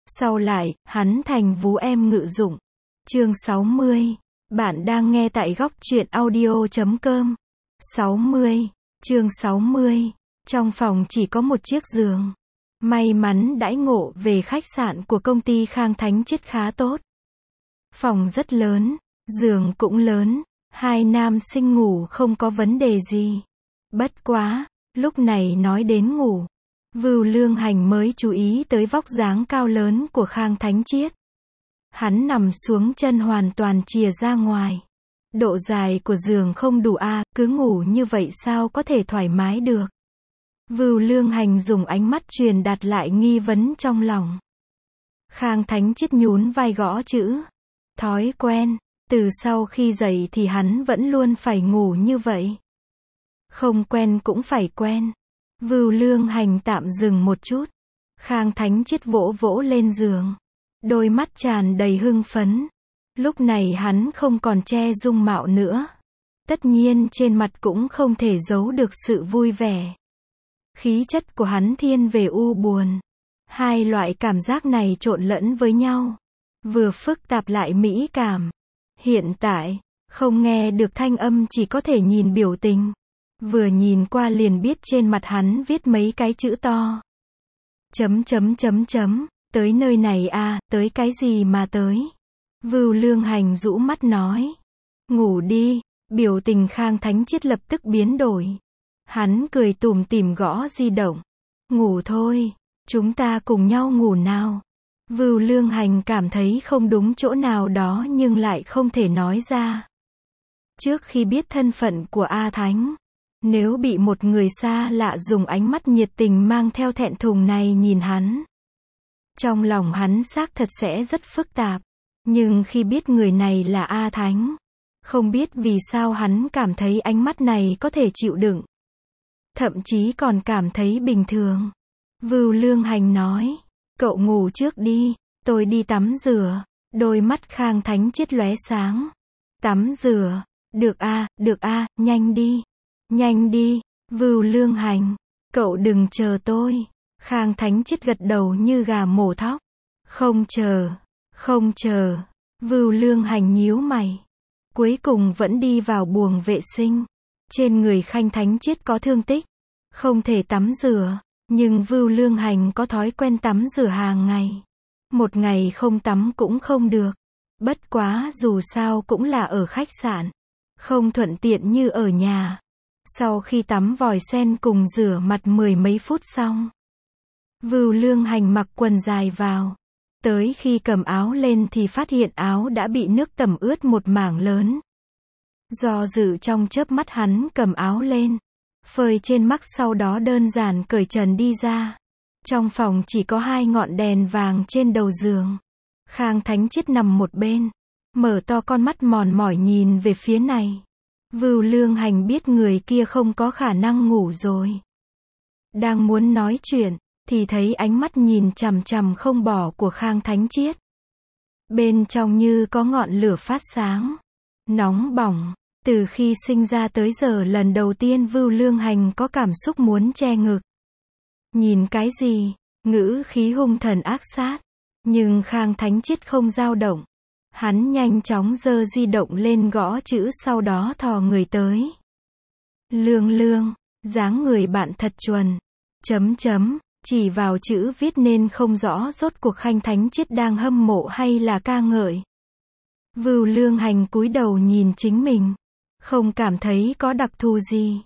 Sau lại, hắn thành vú em ngự dụng. Chương 60. Bạn đang nghe tại góc truyện audio.com. 60. Chương 60. Trong phòng chỉ có một chiếc giường. May mắn đãi ngộ về khách sạn của công ty Khang Thánh Chiết khá tốt. Phòng rất lớn, giường cũng lớn, hai nam sinh ngủ không có vấn đề gì. Bất quá, lúc này nói đến ngủ, Vưu Lương Hành mới chú ý tới vóc dáng cao lớn của Khang Thánh Chiết. Hắn nằm xuống chân hoàn toàn chìa ra ngoài. Độ dài của giường không đủ cứ ngủ như vậy sao có thể thoải mái được. Vưu Lương Hành dùng ánh mắt truyền đạt lại nghi vấn trong lòng. Khang Thánh Chiết nhún vai gõ chữ. Thói quen, từ sau khi dậy thì hắn vẫn luôn phải ngủ như vậy. Không quen cũng phải quen. Vưu Lương Hành tạm dừng một chút. Khang Thánh Chiết vỗ vỗ lên giường. Đôi mắt tràn đầy hưng phấn. Lúc này hắn không còn che dung mạo nữa. Tất nhiên trên mặt cũng không thể giấu được sự vui vẻ. Khí chất của hắn thiên về u buồn. Hai loại cảm giác này trộn lẫn với nhau. Vừa phức tạp lại mỹ cảm. Hiện tại, không nghe được thanh âm chỉ có thể nhìn biểu tình. Vừa nhìn qua liền biết trên mặt hắn viết mấy cái chữ to. Tới nơi này tới cái gì mà tới. Vưu Lương Hành rũ mắt nói. Ngủ đi, biểu tình Khang Thánh Chiết lập tức biến đổi. Hắn cười tủm tỉm gõ di động. Ngủ thôi, chúng ta cùng nhau ngủ nào. Vưu Lương Hành cảm thấy không đúng chỗ nào đó nhưng lại không thể nói ra. Trước khi biết thân phận của A Thánh, nếu bị một người xa lạ dùng ánh mắt nhiệt tình mang theo thẹn thùng này nhìn hắn, trong lòng hắn xác thật sẽ rất phức tạp. Nhưng khi biết người này là A Thánh, không biết vì sao hắn cảm thấy ánh mắt này có thể chịu đựng. Thậm chí còn cảm thấy bình thường. Vưu Lương Hành nói. Cậu ngủ trước đi, tôi đi tắm rửa. Đôi mắt Khang Thánh Chiết lóe sáng. Tắm rửa. Được nhanh đi. Nhanh đi, Vưu Lương Hành. Cậu đừng chờ tôi. Khang Thánh Chiết gật đầu như gà mổ thóc. Không chờ. Vưu Lương Hành nhíu mày. Cuối cùng vẫn đi vào buồng vệ sinh. Trên người Khang Thánh Chiết có thương tích. Không thể tắm rửa. Nhưng Vưu Lương Hành có thói quen tắm rửa hàng ngày. Một ngày không tắm cũng không được. Bất quá dù sao cũng là ở khách sạn. Không thuận tiện như ở nhà. Sau khi tắm vòi sen cùng rửa mặt 10 mấy phút xong, Vưu Lương Hành mặc quần dài vào. Tới khi cầm áo lên thì phát hiện áo đã bị nước tẩm ướt một mảng lớn. Do dự trong chớp mắt hắn cầm áo lên, phơi trên mắt sau đó đơn giản cởi trần đi ra. Trong phòng chỉ có 2 ngọn đèn vàng trên đầu giường. Khang Thánh Chiết nằm một bên, mở to con mắt mòn mỏi nhìn về phía này. Vưu Lương Hành biết người kia không có khả năng ngủ rồi. Đang muốn nói chuyện, thì thấy ánh mắt nhìn chằm chằm không bỏ của Khang Thánh Chiết. Bên trong như có ngọn lửa phát sáng. Nóng bỏng. Từ khi sinh ra tới giờ lần đầu tiên Vưu Lương Hành có cảm xúc muốn che ngực. Nhìn cái gì? Ngữ khí hung thần ác sát. Nhưng Khang Thánh Chiết không dao động. Hắn nhanh chóng giơ di động lên gõ chữ sau đó thò người tới. Lương, dáng người bạn thật chuẩn. Chỉ vào chữ viết nên không rõ rốt cuộc Khang Thánh Chiết đang hâm mộ hay là ca ngợi. Vưu Lương Hành cúi đầu nhìn chính mình. Không cảm thấy có đặc thù gì.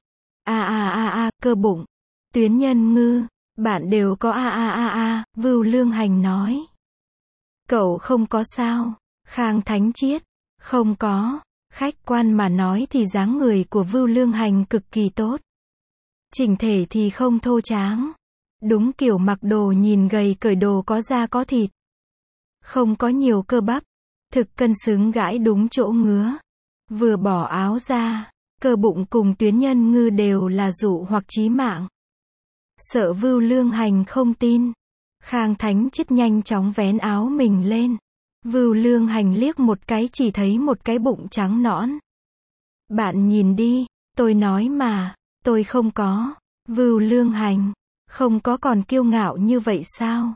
Cơ bụng. Tuyến nhân ngư. Bạn đều có Vưu Lương Hành nói. Cậu không có sao? Khang Thánh Chiết. Không có. Khách quan mà nói thì dáng người của Vưu Lương Hành cực kỳ tốt. Chỉnh thể thì không thô tráng. Đúng kiểu mặc đồ nhìn gầy cởi đồ có da có thịt. Không có nhiều cơ bắp. Thực cân xứng gãi đúng chỗ ngứa. Vừa bỏ áo ra, cơ bụng cùng tuyến nhân ngư đều là dụ hoặc chí mạng. Sợ Vưu Lương Hành không tin. Khang Thánh Chiết nhanh chóng vén áo mình lên. Vưu Lương Hành liếc một cái chỉ thấy một cái bụng trắng nõn. Bạn nhìn đi, tôi nói mà, tôi không có. Vưu Lương Hành, không có còn kiêu ngạo như vậy sao?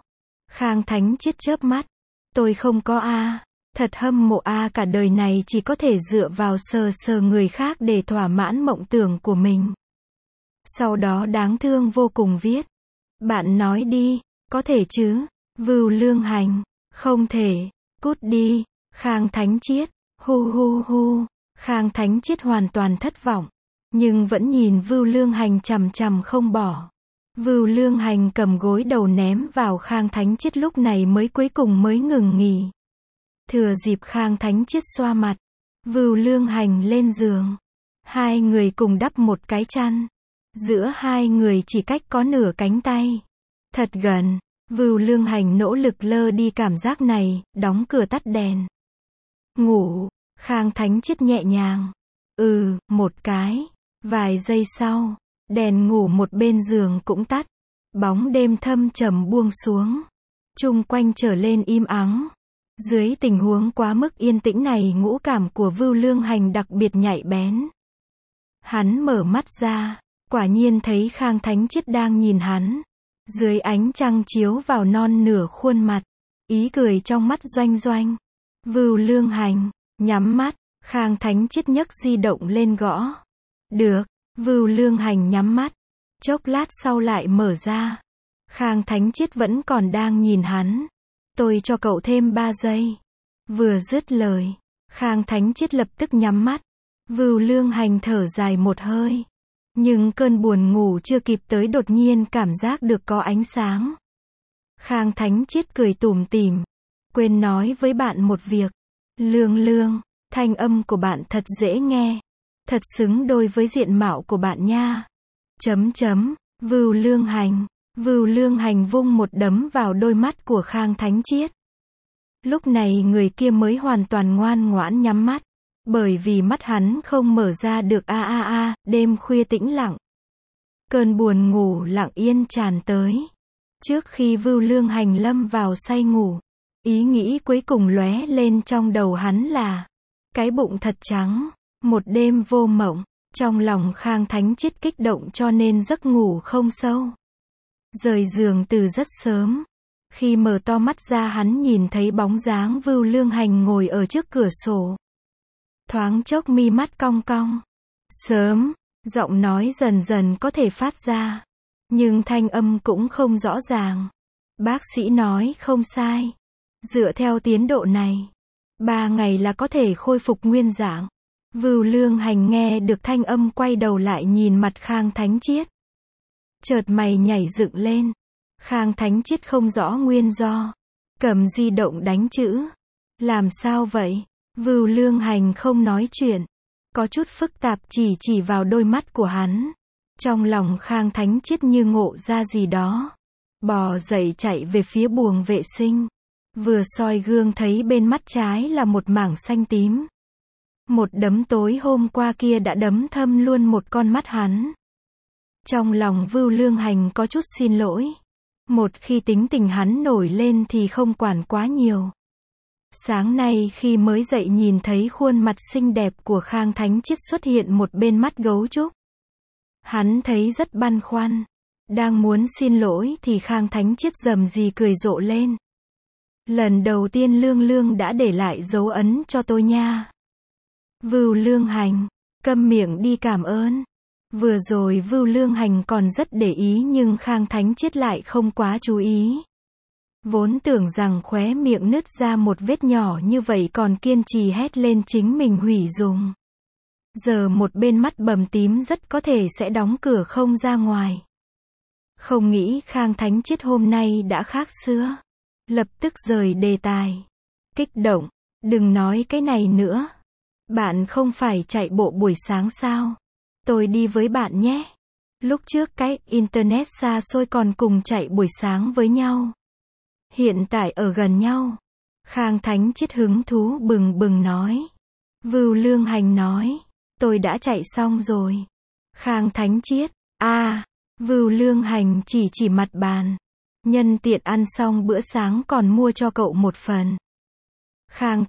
Khang Thánh Triết chớp mắt. Tôi không có a. Thật hâm mộ a, cả đời này chỉ có thể dựa vào sờ sờ người khác để thỏa mãn mộng tưởng của mình. Sau đó đáng thương vô cùng viết. Bạn nói đi, có thể chứ? Vưu Lương Hành. Không thể. Cút đi. Khang Thánh Triết. Hu hu hu. Khang Thánh Triết hoàn toàn thất vọng. Nhưng vẫn nhìn Vưu Lương Hành chằm chằm không bỏ. Vưu Lương Hành cầm gối đầu ném vào Khang Thánh Triết, lúc này cuối cùng mới ngừng nghỉ. Thừa dịp Khang Thánh Triết xoa mặt, Vưu Lương Hành lên giường. Hai người cùng đắp một cái chăn. Giữa hai người chỉ cách có nửa cánh tay. Thật gần. Vưu Lương Hành nỗ lực lơ đi cảm giác này, đóng cửa tắt đèn. Ngủ. Khang Thánh Triết nhẹ nhàng. Một cái. Vài giây sau, đèn ngủ một bên giường cũng tắt. Bóng đêm thâm trầm buông xuống. Chung quanh trở lên im ắng. Dưới tình huống quá mức yên tĩnh này, ngũ cảm của Vưu Lương Hành đặc biệt nhạy bén. Hắn mở mắt ra, quả nhiên thấy Khang Thánh Triết đang nhìn hắn. Dưới ánh trăng chiếu vào non nửa khuôn mặt, ý cười trong mắt doanh doanh. Vưu Lương Hành, nhắm mắt, Khang Thánh Triết nhấc di động lên gõ. Được, Vưu Lương Hành nhắm mắt. Chốc lát sau lại mở ra. Khang Thánh Triết vẫn còn đang nhìn hắn. Tôi cho cậu thêm 3 giây. Vừa dứt lời, Khang Thánh Triết lập tức nhắm mắt. Vưu Lương Hành thở dài một hơi. Nhưng cơn buồn ngủ chưa kịp tới, đột nhiên cảm giác được có ánh sáng. Khang Thánh Triết cười tủm tỉm. Quên nói với bạn một việc. Lương Lương, thanh âm của bạn thật dễ nghe. Thật xứng đôi với diện mạo của bạn nha. Vưu Lương Hành. Vưu Lương Hành vung một đấm vào đôi mắt của Khang Thánh Triết. Lúc này người kia mới hoàn toàn ngoan ngoãn nhắm mắt. Bởi vì mắt hắn không mở ra được. Đêm khuya tĩnh lặng. Cơn buồn ngủ lặng yên tràn tới. Trước khi Vưu Lương Hành lâm vào say ngủ, ý nghĩ cuối cùng lóe lên trong đầu hắn là cái bụng thật trắng. Một đêm vô mộng. Trong lòng Khang Thánh Triết kích động cho nên giấc ngủ không sâu. Rời giường từ rất sớm. Khi mở to mắt ra, hắn nhìn thấy bóng dáng Vưu Lương Hành ngồi ở trước cửa sổ. Thoáng chốc mi mắt cong cong. Sớm, giọng nói dần dần có thể phát ra. Nhưng thanh âm cũng không rõ ràng. Bác sĩ nói không sai. Dựa theo tiến độ này, 3 ngày là có thể khôi phục nguyên dạng. Vưu Lương Hành nghe được thanh âm, quay đầu lại nhìn mặt Khang Thánh Triết. Chợt mày nhảy dựng lên. Khang Thánh Triết không rõ nguyên do. Cầm di động đánh chữ. Làm sao vậy? Vưu Lương Hành không nói chuyện. Có chút phức tạp chỉ vào đôi mắt của hắn. Trong lòng Khang Thánh Triết như ngộ ra gì đó. Bò dậy chạy về phía buồng vệ sinh. Vừa soi gương thấy bên mắt trái là một mảng xanh tím. Một đấm tối hôm qua kia đã đấm thâm luôn một con mắt hắn. Trong lòng Vưu Lương Hành có chút xin lỗi. Một khi tính tình hắn nổi lên thì không quản quá nhiều. Sáng nay khi mới dậy nhìn thấy khuôn mặt xinh đẹp của Khang Thánh Triết xuất hiện một bên mắt gấu trúc. Hắn thấy rất băn khoăn. Đang muốn xin lỗi thì Khang Thánh Triết rầm rì cười rộ lên. Lần đầu tiên Lương Lương đã để lại dấu ấn cho tôi nha. Vưu Lương Hành, câm miệng đi, cảm ơn. Vừa rồi Vưu Lương Hành còn rất để ý nhưng Khang Thánh Triết lại không quá chú ý. Vốn tưởng rằng khóe miệng nứt ra một vết nhỏ như vậy còn kiên trì hét lên chính mình hủy dung. Giờ một bên mắt bầm tím rất có thể sẽ đóng cửa không ra ngoài. Không nghĩ Khang Thánh Triết hôm nay đã khác xưa. Lập tức rời đề tài. Kích động, đừng nói cái này nữa. Bạn không phải chạy bộ buổi sáng sao? Tôi đi với bạn nhé. Lúc trước cái internet xa xôi còn cùng chạy buổi sáng với nhau. Hiện tại ở gần nhau. Khang Thánh Triết hứng thú bừng bừng nói. Vưu Lương Hành nói. Tôi đã chạy xong rồi. Khang Thánh Triết. Vưu Lương Hành chỉ mặt bàn. Nhân tiện ăn xong bữa sáng còn mua cho cậu một phần. Khang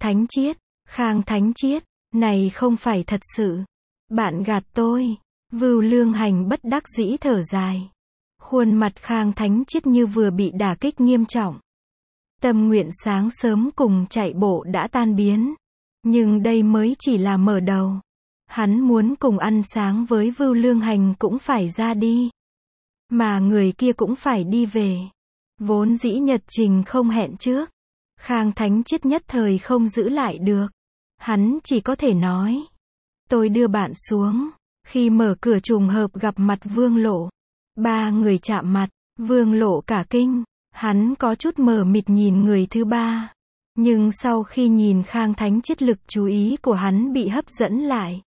Thánh Triết. Này không phải thật sự. Bạn gạt tôi. Vưu Lương Hành bất đắc dĩ thở dài. Khuôn mặt Khang Thánh Triết như vừa bị đả kích nghiêm trọng. Tâm nguyện sáng sớm cùng chạy bộ đã tan biến. Nhưng đây mới chỉ là mở đầu. Hắn muốn cùng ăn sáng với Vưu Lương Hành cũng phải ra đi. Mà người kia cũng phải đi về. Vốn dĩ nhật trình không hẹn trước. Khang Thánh Triết nhất thời không giữ lại được. Hắn chỉ có thể nói. Tôi đưa bạn xuống. Khi mở cửa trùng hợp gặp mặt Vương Lộ. Ba người chạm mặt. Vương Lộ cả kinh. Hắn có chút mờ mịt nhìn người thứ ba. Nhưng sau khi nhìn Khang Thánh Triết, lực chú ý của hắn bị hấp dẫn lại.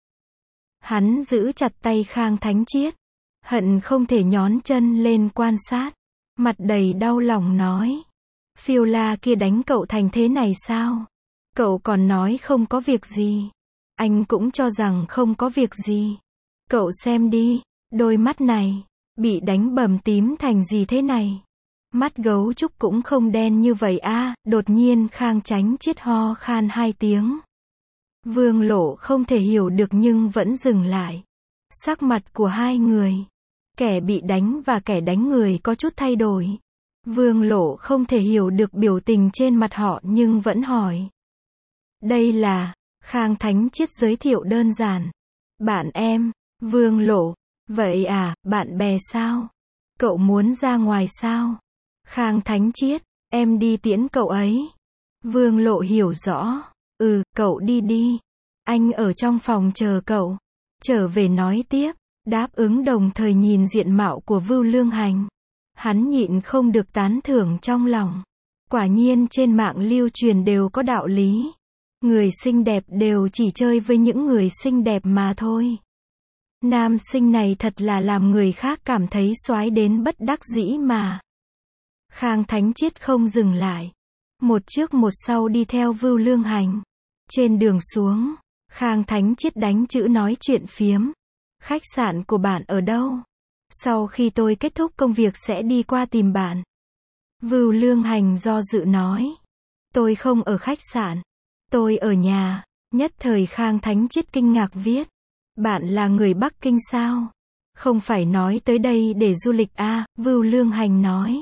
Hắn giữ chặt tay Khang Thánh Triết. Hận không thể nhón chân lên quan sát. Mặt đầy đau lòng nói. Phiêu La kia đánh cậu thành thế này sao? Cậu còn nói không có việc gì. Anh cũng cho rằng không có việc gì. Cậu xem đi, đôi mắt này, bị đánh bầm tím thành gì thế này? Mắt gấu trúc cũng không đen như vậy a. Đột nhiên Khang Thánh Triết ho khan 2 tiếng. Vương Lộ không thể hiểu được nhưng vẫn dừng lại. Sắc mặt của hai người, kẻ bị đánh và kẻ đánh người có chút thay đổi. Vương Lộ không thể hiểu được biểu tình trên mặt họ nhưng vẫn hỏi. Đây là, Khang Thánh Triết giới thiệu đơn giản. Bạn em. Vương Lộ. Vậy à, bạn bè sao? Cậu muốn ra ngoài sao? Khang Thánh Triết. Em đi tiễn cậu ấy. Vương Lộ hiểu rõ. Cậu đi đi. Anh ở trong phòng chờ cậu. Trở về nói tiếp. Đáp ứng đồng thời nhìn diện mạo của Vưu Lương Hành. Hắn nhịn không được tán thưởng trong lòng. Quả nhiên trên mạng lưu truyền đều có đạo lý. Người xinh đẹp đều chỉ chơi với những người xinh đẹp mà thôi. Nam sinh này thật là làm người khác cảm thấy xoái đến bất đắc dĩ mà. Khang Thánh Triết không dừng lại. Một trước một sau đi theo Vưu Lương Hành. Trên đường xuống, Khang Thánh Triết đánh chữ nói chuyện phiếm. Khách sạn của bạn ở đâu? Sau khi tôi kết thúc công việc sẽ đi qua tìm bạn. Vưu Lương Hành do dự nói. Tôi không ở khách sạn. Tôi ở nhà. Nhất thời Khang Thánh Triết kinh ngạc viết. Bạn là người Bắc Kinh sao? Không phải nói tới đây để du lịch à? Vưu Lương Hành nói.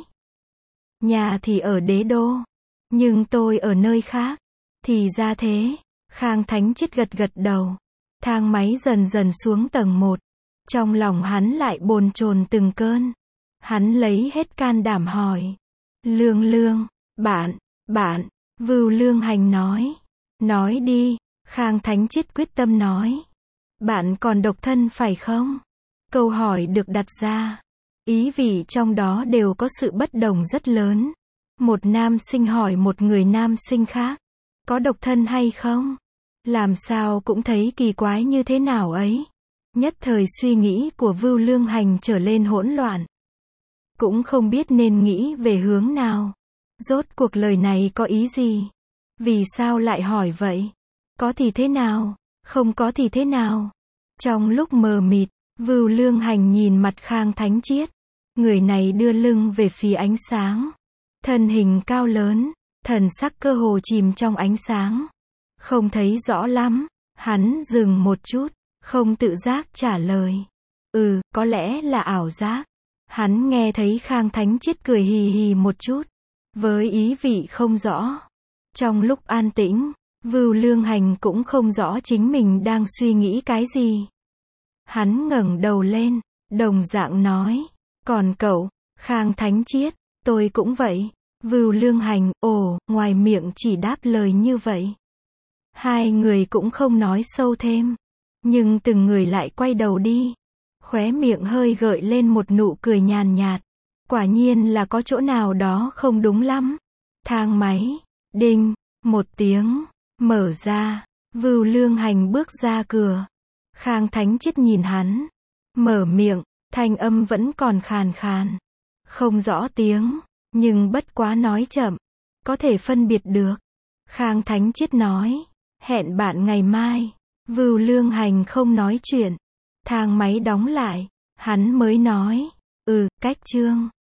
Nhà thì ở Đế Đô. Nhưng tôi ở nơi khác. Thì ra thế. Khang Thánh Triết gật gật đầu. Thang máy dần dần xuống tầng 1. Trong lòng hắn lại bồn chồn từng cơn. Hắn lấy hết can đảm hỏi. Lương, bạn, Vưu Lương Hành nói. Nói đi, Khang Thánh Triết quyết tâm nói. Bạn còn độc thân phải không? Câu hỏi được đặt ra. Ý vị trong đó đều có sự bất đồng rất lớn. Một nam sinh hỏi một người nam sinh khác. Có độc thân hay không? Làm sao cũng thấy kỳ quái như thế nào ấy. Nhất thời suy nghĩ của Vưu Lương Hành trở lên hỗn loạn. Cũng không biết nên nghĩ về hướng nào. Rốt cuộc lời này có ý gì? Vì sao lại hỏi vậy? Có thì thế nào? Không có thì thế nào? Trong lúc mờ mịt, Vưu Lương Hành nhìn mặt Khang Thánh Triết. Người này đưa lưng về phía ánh sáng. Thân hình cao lớn, thần sắc cơ hồ chìm trong ánh sáng. Không thấy rõ lắm. Hắn dừng một chút, không tự giác trả lời. Có lẽ là ảo giác. Hắn nghe thấy Khang Thánh Triết cười hì hì một chút. Với ý vị không rõ. Trong lúc an tĩnh, Vưu Lương Hành cũng không rõ chính mình đang suy nghĩ cái gì. Hắn ngẩng đầu lên, đồng dạng nói. Còn cậu, Khang Thánh Triết, tôi cũng vậy. Vưu Lương Hành, ngoài miệng chỉ đáp lời như vậy. Hai người cũng không nói sâu thêm. Nhưng từng người lại quay đầu đi. Khóe miệng hơi gợi lên một nụ cười nhàn nhạt. Quả nhiên là có chỗ nào đó không đúng lắm. Thang máy, đinh, một tiếng, mở ra. Vưu Lương Hành bước ra cửa. Khang Thánh Triết nhìn hắn. Mở miệng, thanh âm vẫn còn khàn khàn. Không rõ tiếng, nhưng bất quá nói chậm. Có thể phân biệt được. Khang Thánh Triết nói. Hẹn bạn ngày mai. Vưu Lương Hành không nói chuyện. Thang máy đóng lại. Hắn mới nói. Cách chương.